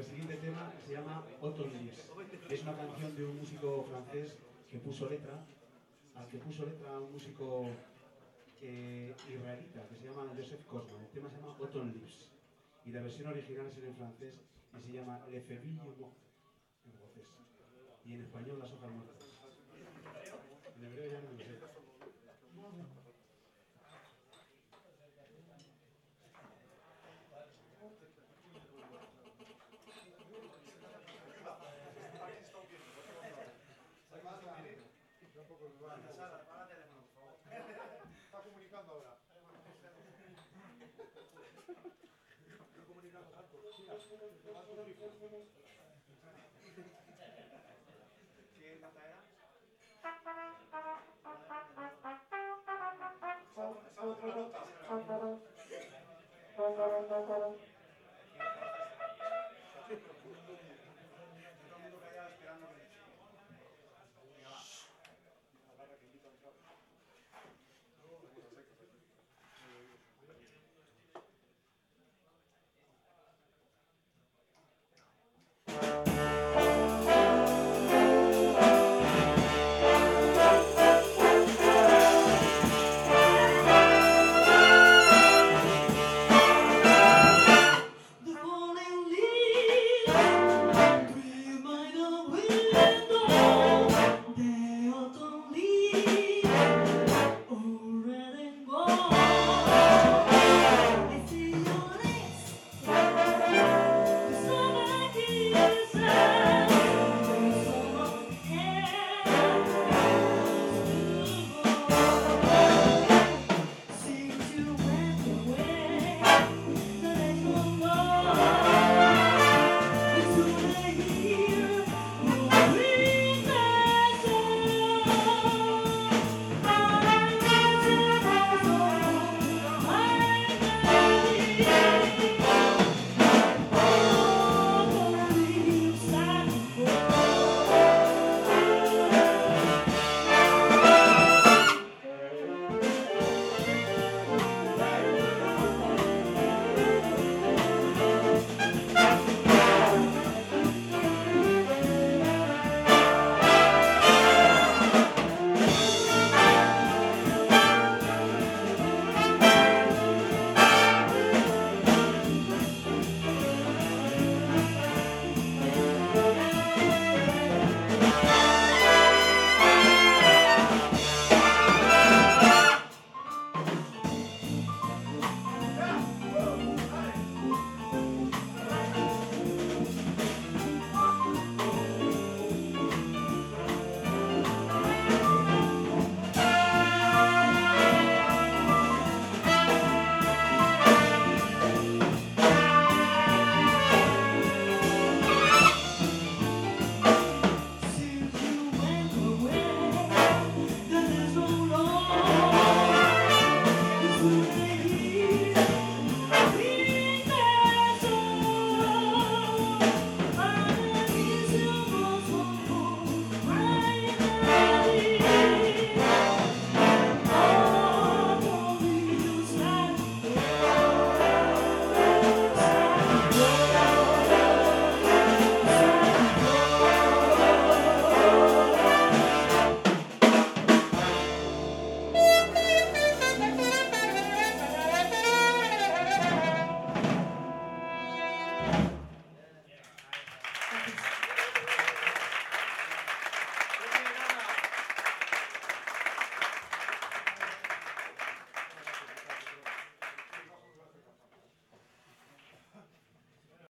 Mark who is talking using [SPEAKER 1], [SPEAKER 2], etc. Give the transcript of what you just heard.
[SPEAKER 1] el siguiente tema se llama Autumn Leaves. Es una canción de un músico francés que puso letra, al que puso letra un músico israelita que se llama Joseph Kosman. El tema se llama Autumn Leaves y la versión original es en francés y se llama Le Feuilles Mortes en francés y en español Las hojas muertas. En hebreo ya no lo sé.
[SPEAKER 2] Está comunicando ahora. Está comunicando algo. ¿Quién canta era? Esa otra nota.